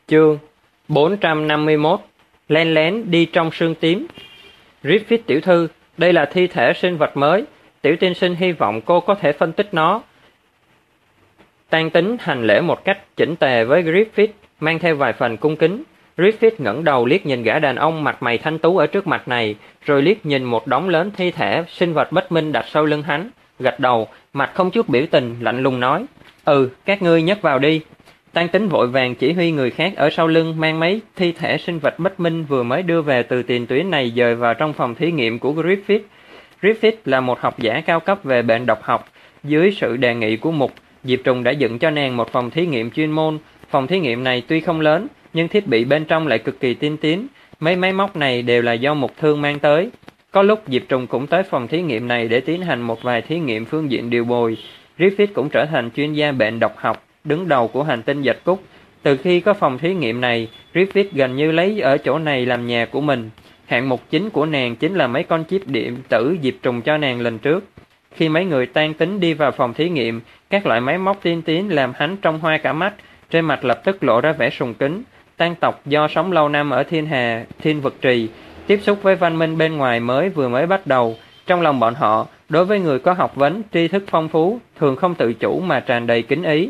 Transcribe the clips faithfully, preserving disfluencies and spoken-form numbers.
Chương bốn trăm năm mươi mốt. Len lén đi trong sương tím. Griffith tiểu thư, đây là thi thể sinh vật mới. Tiểu tiên sinh hy vọng cô có thể phân tích nó. Tang Tính hành lễ một cách chỉnh tề với Griffith, mang theo vài phần cung kính. Griffith ngẩng đầu liếc nhìn gã đàn ông mặt mày thanh tú ở trước mặt này, rồi liếc nhìn một đống lớn thi thể sinh vật bất minh đặt sau lưng hắn, gật đầu, mặt không chút biểu tình, lạnh lùng nói: "Ừ, các ngươi nhấc vào đi." Tang Tính vội vàng chỉ huy người khác ở sau lưng mang mấy thi thể sinh vật bất minh vừa mới đưa về từ tiền tuyến này dời vào trong phòng thí nghiệm của Griffith. Griffith là một học giả cao cấp về bệnh độc học. Dưới sự đề nghị của Mục, Diệp Trùng đã dựng cho nàng một phòng thí nghiệm chuyên môn. Phòng thí nghiệm này tuy không lớn, nhưng thiết bị bên trong lại cực kỳ tiên tiến. Mấy máy móc này đều là do Mục Thương mang tới. Có lúc Diệp Trùng cũng tới phòng thí nghiệm này để tiến hành một vài thí nghiệm phương diện điều bồi. Griffith cũng trở thành chuyên gia bệnh độc học đứng đầu của hành tinh Dịch Cúc. Từ khi có phòng thí nghiệm này, Griffith gần như lấy ở chỗ này làm nhà của mình. Hạng mục chính của nàng chính là mấy con chip điện tử Diệp Trùng cho nàng lần trước. Khi mấy người Tang Tính đi vào phòng thí nghiệm, các loại máy móc tiên tiến làm hắn trông hoa cả mắt, trên mặt lập tức lộ ra vẻ sùng kính. Tang tộc do sống lâu năm ở thiên hà, thiên vực trì, tiếp xúc với văn minh bên ngoài mới vừa mới bắt đầu. Trong lòng bọn họ, đối với người có học vấn, tri thức phong phú, thường không tự chủ mà tràn đầy kính ý.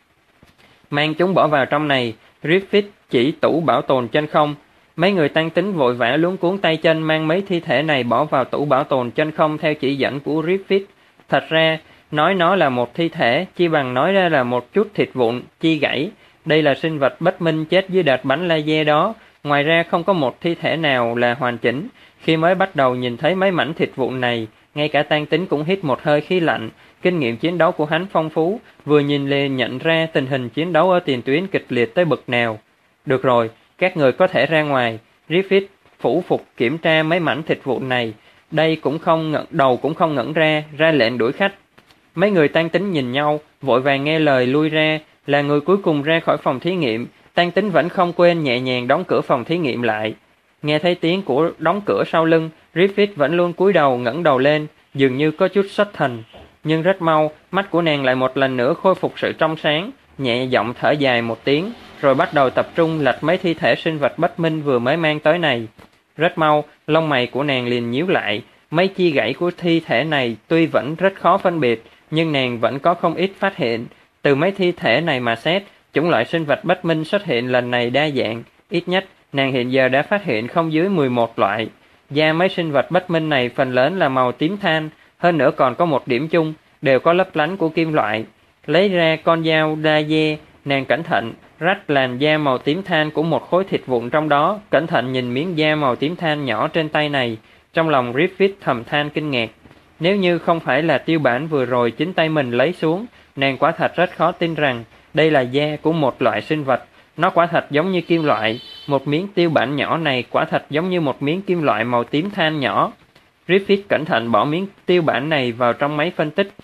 Mang chúng bỏ vào trong này, Griffith chỉ tủ bảo tồn chân không. Mấy người Tang Tính vội vã luống cuống tay chân mang mấy thi thể này bỏ vào tủ bảo tồn chân không theo chỉ dẫn của Griffith. Thật ra, nói nó là một thi thể, chi bằng nói ra là một chút thịt vụn, chi gãy. Đây là sinh vật bất minh chết dưới đợt bắn laser đó. Ngoài ra không có một thi thể nào là hoàn chỉnh. Khi mới bắt đầu nhìn thấy mấy mảnh thịt vụn này, ngay cả Tang Tính cũng hít một hơi khí lạnh. Kinh nghiệm chiến đấu của hắn phong phú, vừa nhìn lên nhận ra tình hình chiến đấu ở tiền tuyến kịch liệt tới bực nào. Được rồi, các người có thể ra ngoài. Griffith phủ phục kiểm tra mấy mảnh thịt vụn này. Đây cũng không ngẩng đầu cũng không ngẩng ra, ra lệnh đuổi khách. Mấy người Tang Tính nhìn nhau, vội vàng nghe lời lui ra. Là người cuối cùng ra khỏi phòng thí nghiệm, Tang Tính vẫn không quên nhẹ nhàng đóng cửa phòng thí nghiệm lại. Nghe thấy tiếng của đóng cửa sau lưng, Griffith vẫn luôn cúi đầu ngẩng đầu lên, dường như có chút xuất thần. Nhưng rất mau, mắt của nàng lại một lần nữa khôi phục sự trong sáng, nhẹ giọng thở dài một tiếng, rồi bắt đầu tập trung lật mấy thi thể sinh vật bất minh vừa mới mang tới này. Rất mau, lông mày của nàng liền nhíu lại, mấy chi gãy của thi thể này tuy vẫn rất khó phân biệt, nhưng nàng vẫn có không ít phát hiện. Từ mấy thi thể này mà xét, chủng loại sinh vật bất minh xuất hiện lần này đa dạng, ít nhất nàng hiện giờ đã phát hiện không dưới mười một loại. Da mấy sinh vật bất minh này phần lớn là màu tím than, hơn nữa còn có một điểm chung, đều có lấp lánh của kim loại. Lấy ra con dao laser, nàng cẩn thận rách làn da màu tím than của một khối thịt vụn trong đó, cẩn thận nhìn miếng da màu tím than nhỏ trên tay này. Trong lòng Griffith thầm than kinh ngạc. Nếu như không phải là tiêu bản vừa rồi chính tay mình lấy xuống, nàng quả thật rất khó tin rằng đây là da của một loại sinh vật. Nó quả thật giống như kim loại. Một miếng tiêu bản nhỏ này quả thật giống như một miếng kim loại màu tím than nhỏ. Griffith cẩn thận bỏ miếng tiêu bản này vào trong máy phân tích.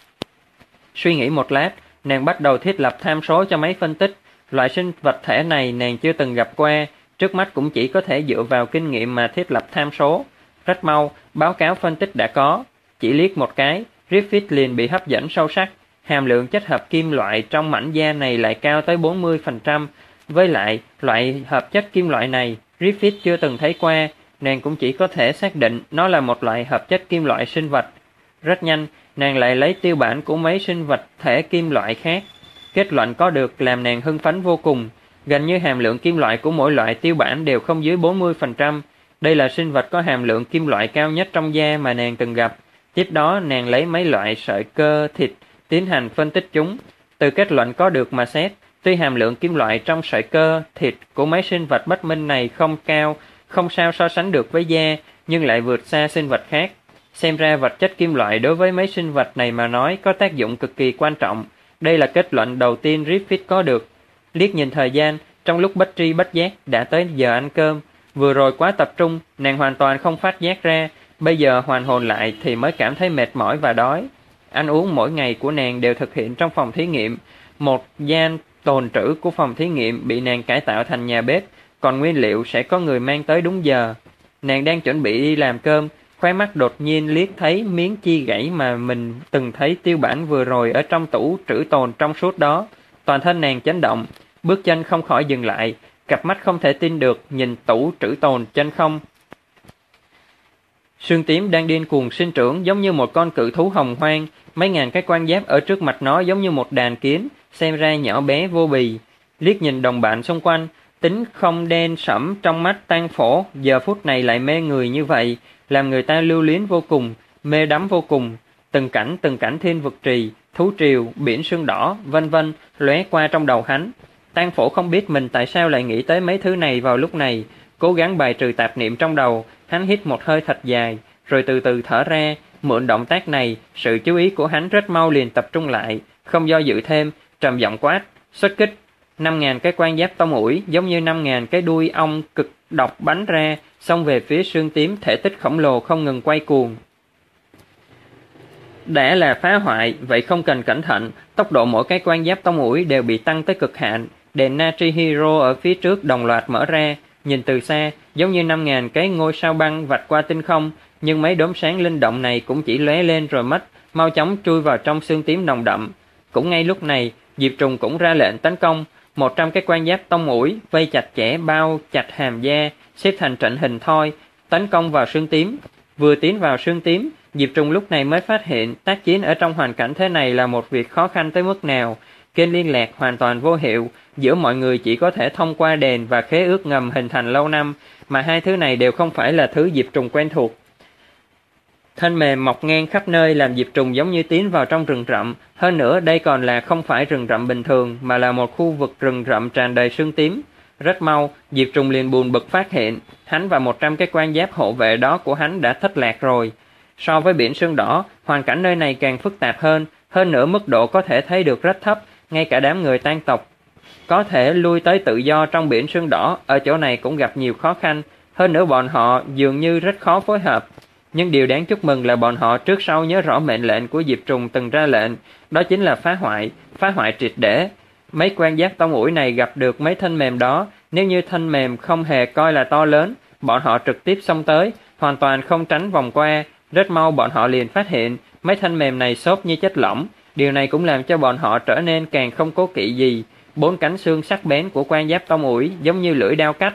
Suy nghĩ một lát, nàng bắt đầu thiết lập tham số cho máy phân tích. Loại sinh vật thể này nàng chưa từng gặp qua, trước mắt cũng chỉ có thể dựa vào kinh nghiệm mà thiết lập tham số. Rất mau, báo cáo phân tích đã có. Chỉ liếc một cái, Griffith liền bị hấp dẫn sâu sắc. Hàm lượng chất hợp kim loại trong mảnh da này lại cao tới bốn mươi phần trăm. Với lại, loại hợp chất kim loại này, Griffith chưa từng thấy qua, nàng cũng chỉ có thể xác định nó là một loại hợp chất kim loại sinh vật. Rất nhanh, nàng lại lấy tiêu bản của mấy sinh vật thể kim loại khác. Kết luận có được làm nàng hưng phấn vô cùng. Gần như hàm lượng kim loại của mỗi loại tiêu bản đều không dưới bốn mươi phần trăm. Đây là sinh vật có hàm lượng kim loại cao nhất trong da mà nàng từng gặp. Tiếp đó, nàng lấy mấy loại sợi cơ thịt tiến hành phân tích chúng. Từ kết luận có được mà xét, tuy hàm lượng kim loại trong sợi cơ thịt của mấy sinh vật bất minh này không cao, không sao so sánh được với da, nhưng lại vượt xa sinh vật khác. Xem ra vật chất kim loại đối với mấy sinh vật này mà nói có tác dụng cực kỳ quan trọng. Đây là kết luận đầu tiên Griffith có được. Liếc nhìn thời gian, trong lúc bất tri bất giác đã tới giờ ăn cơm. Vừa rồi quá tập trung, nàng hoàn toàn không phát giác ra. Bây giờ hoàn hồn lại thì mới cảm thấy mệt mỏi và đói. Ăn uống mỗi ngày của nàng đều thực hiện trong phòng thí nghiệm. Một gian tồn trữ của phòng thí nghiệm bị nàng cải tạo thành nhà bếp, còn nguyên liệu sẽ có người mang tới đúng giờ. Nàng đang chuẩn bị đi làm cơm, khóe mắt đột nhiên liếc thấy miếng chi gãy mà mình từng thấy tiêu bản vừa rồi ở trong tủ trữ tồn trong suốt đó. Toàn thân nàng chấn động, bước chân không khỏi dừng lại, cặp mắt không thể tin được nhìn tủ trữ tồn trên không. Xương tím đang điên cuồng sinh trưởng giống như một con cự thú hồng hoang, mấy ngàn cái quan giáp ở trước mặt nó giống như một đàn kiến, xem ra nhỏ bé vô bì. Liếc nhìn đồng bạn xung quanh, tính không đen sẫm trong mắt Tang Phổ giờ phút này lại mê người như vậy, làm người ta lưu luyến vô cùng, mê đắm vô cùng. Từng cảnh từng cảnh thiên vực trì, thú triều, biển sương đỏ, vân vân lóe qua trong đầu hắn. Tang Phổ không biết mình tại sao lại nghĩ tới mấy thứ này vào lúc này, cố gắng bài trừ tạp niệm trong đầu. Hắn hít một hơi thật dài, rồi từ từ thở ra. Mượn động tác này, sự chú ý của hắn rất mau liền tập trung lại, không do dự thêm, trầm giọng quát, xuất kích. Năm ngàn cái quan giáp tông ủi giống như năm ngàn cái đuôi ong cực độc bắn ra, xông về phía xương tím, thể tích khổng lồ không ngừng quay cuồng. Đã là phá hoại, vậy không cần cẩn thận, tốc độ mỗi cái quan giáp tông ủi đều bị tăng tới cực hạn. Đèn Natri Hero ở phía trước đồng loạt mở ra, nhìn từ xa, giống như năm ngàn cái ngôi sao băng vạch qua tinh không, nhưng mấy đốm sáng linh động này cũng chỉ lóe lên rồi mất, mau chóng chui vào trong xương tím nồng đậm. Cũng ngay lúc này, Diệp Trùng cũng ra lệnh tấn công, một trăm cái quan giáp tông ủi vây chặt chẽ bao chặt hàm da, xếp thành trận hình thoi, tấn công vào xương tím. Vừa tiến vào xương tím, Diệp Trùng lúc này mới phát hiện tác chiến ở trong hoàn cảnh thế này là một việc khó khăn tới mức nào. Kênh liên lạc hoàn toàn vô hiệu, giữa mọi người chỉ có thể thông qua đèn và khế ước ngầm hình thành lâu năm, mà hai thứ này đều không phải là thứ Diệp Trùng quen thuộc. Thân mềm mọc ngang khắp nơi làm Diệp Trùng giống như tiến vào trong rừng rậm, hơn nữa đây còn là không phải rừng rậm bình thường mà là một khu vực rừng rậm tràn đầy sương tím. Rất mau, Diệp Trùng liền buồn bực phát hiện, hắn và một trăm cái quan giáp hộ vệ đó của hắn đã thất lạc rồi. So với biển sương đỏ, hoàn cảnh nơi này càng phức tạp hơn, hơn nữa mức độ có thể thấy được rất thấp, ngay cả đám người Tang tộc có thể lui tới tự do trong biển sương đỏ, ở chỗ này cũng gặp nhiều khó khăn, hơn nữa bọn họ dường như rất khó phối hợp. Nhưng điều đáng chúc mừng là bọn họ trước sau nhớ rõ mệnh lệnh của Diệp Trùng từng ra lệnh, đó chính là phá hoại, phá hoại triệt để. Mấy quan giáp tông ủi này gặp được mấy thân mềm đó, nếu như thân mềm không hề coi là to lớn, bọn họ trực tiếp xông tới, hoàn toàn không tránh vòng qua. Rất mau bọn họ liền phát hiện, mấy thân mềm này xốp như chất lỏng, điều này cũng làm cho bọn họ trở nên càng không cố kỵ gì. Bốn cánh xương sắc bén của quan giáp tông ủi giống như lưỡi dao cắt.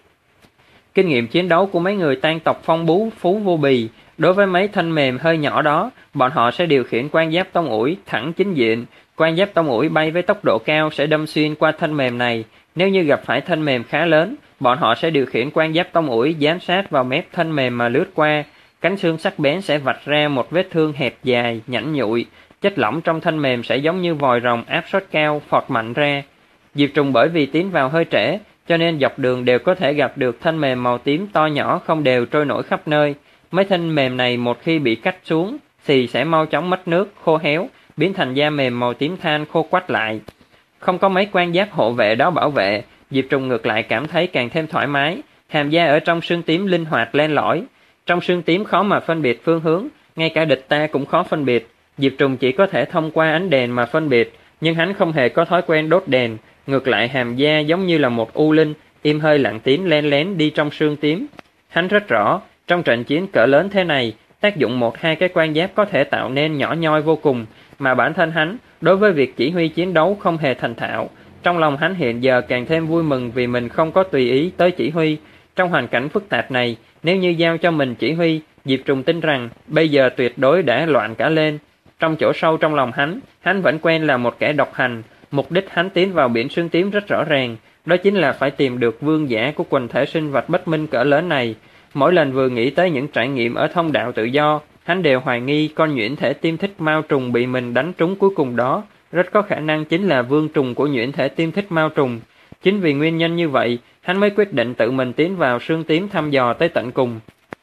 Kinh nghiệm chiến đấu của mấy người Tang tộc phong bú phú vô bì, đối với mấy thanh mềm hơi nhỏ đó, bọn họ sẽ điều khiển quan giáp tông ủi thẳng chính diện. Quan giáp tông ủi bay với tốc độ cao sẽ đâm xuyên qua thanh mềm này. Nếu như gặp phải thanh mềm khá lớn, bọn họ sẽ điều khiển quan giáp tông ủi giám sát vào mép thanh mềm mà lướt qua. Cánh xương sắc bén sẽ vạch ra một vết thương hẹp dài, nhẵn nhụi. Chất lỏng trong thanh mềm sẽ giống như vòi rồng áp suất cao phọt mạnh ra. Diệp Trùng bởi vì tiến vào hơi trễ, cho nên dọc đường đều có thể gặp được thanh mềm màu tím to nhỏ không đều trôi nổi khắp nơi. Mấy thanh mềm này một khi bị cắt xuống thì sẽ mau chóng mất nước, khô héo, biến thành da mềm màu tím than khô quắt lại. Không có mấy quan giáp hộ vệ đó bảo vệ, Diệp Trùng ngược lại cảm thấy càng thêm thoải mái. Hàm da ở trong xương tím linh hoạt len lỏi. Trong xương tím khó mà phân biệt phương hướng, ngay cả địch ta cũng khó phân biệt. Diệp Trùng chỉ có thể thông qua ánh đèn mà phân biệt, nhưng hắn không hề có thói quen đốt đèn. Ngược lại hàm da giống như là một u linh, im hơi lặng tiếng len lén đi trong xương tím. Hắn rất rõ, trong trận chiến cỡ lớn thế này, tác dụng một hai cái quan giáp có thể tạo nên nhỏ nhoi vô cùng, mà bản thân hắn, đối với việc chỉ huy chiến đấu không hề thành thạo. Trong lòng hắn hiện giờ càng thêm vui mừng vì mình không có tùy ý tới chỉ huy. Trong hoàn cảnh phức tạp này, nếu như giao cho mình chỉ huy, Diệp Trùng tin rằng bây giờ tuyệt đối đã loạn cả lên. Trong chỗ sâu trong lòng hắn, hắn vẫn quen là một kẻ độc hành. Mục đích hắn tiến vào biển sương tím rất rõ ràng, đó chính là phải tìm được vương giả của quần thể sinh vật bất minh cỡ lớn này. Mỗi lần vừa nghĩ tới những trải nghiệm ở thông đạo tự do, hắn đều hoài nghi con nhuyễn thể tiêm thích mao trùng bị mình đánh trúng cuối cùng đó, rất có khả năng chính là vương trùng của nhuyễn thể tiêm thích mao trùng. Chính vì nguyên nhân như vậy, hắn mới quyết định tự mình tiến vào sương tím thăm dò tới tận cùng.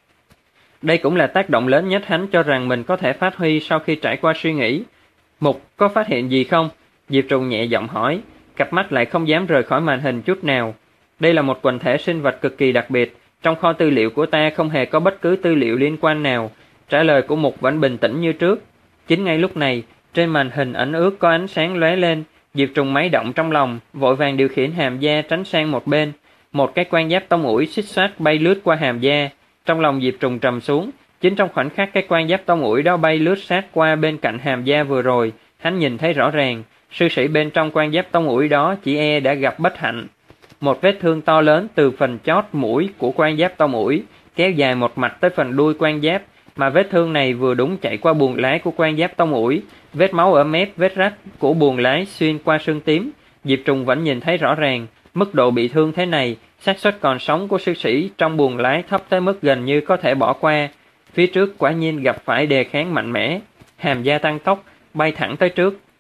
Đây cũng là tác động lớn nhất hắn cho rằng mình có thể phát huy sau khi trải qua suy nghĩ. Mục, có phát hiện gì không? Diệp Trùng nhẹ giọng hỏi, cặp mắt lại không dám rời khỏi màn hình chút nào. Đây là một quần thể sinh vật cực kỳ đặc biệt, trong kho tư liệu của ta không hề có bất cứ tư liệu liên quan nào. Trả lời của Mục vẫn bình tĩnh như trước. Chính ngay lúc này, trên màn hình ẩn ước có ánh sáng lóe lên, Diệp Trùng máy động trong lòng, vội vàng điều khiển hàm da tránh sang một bên. Một cái quan giáp tông ủi xích xoát bay lướt qua hàm da. Trong lòng Diệp Trùng trầm xuống, chính trong khoảnh khắc cái quan giáp tông ủi đó bay lướt sát qua bên cạnh hàm da vừa rồi, hắn nhìn thấy rõ ràng, sư sĩ bên trong quan giáp tông ủi đó chỉ e đã gặp bất hạnh. Một vết thương to lớn từ phần chót mũi của quan giáp to mũi, kéo dài một mạch tới phần đuôi quan giáp, mà vết thương này vừa đúng chạy qua buồng lái của quan giáp to mũi. Vết máu ở mép vết rách của buồng lái xuyên qua xương tím, Diệp Trùng vẫn nhìn thấy rõ ràng. Mức độ bị thương thế này, xác suất còn sống của sư sĩ trong buồng lái thấp tới mức gần như có thể bỏ qua. Phía trước quả nhiên gặp phải đề kháng mạnh mẽ. Hàm da tăng tốc, bay thẳng tới trước,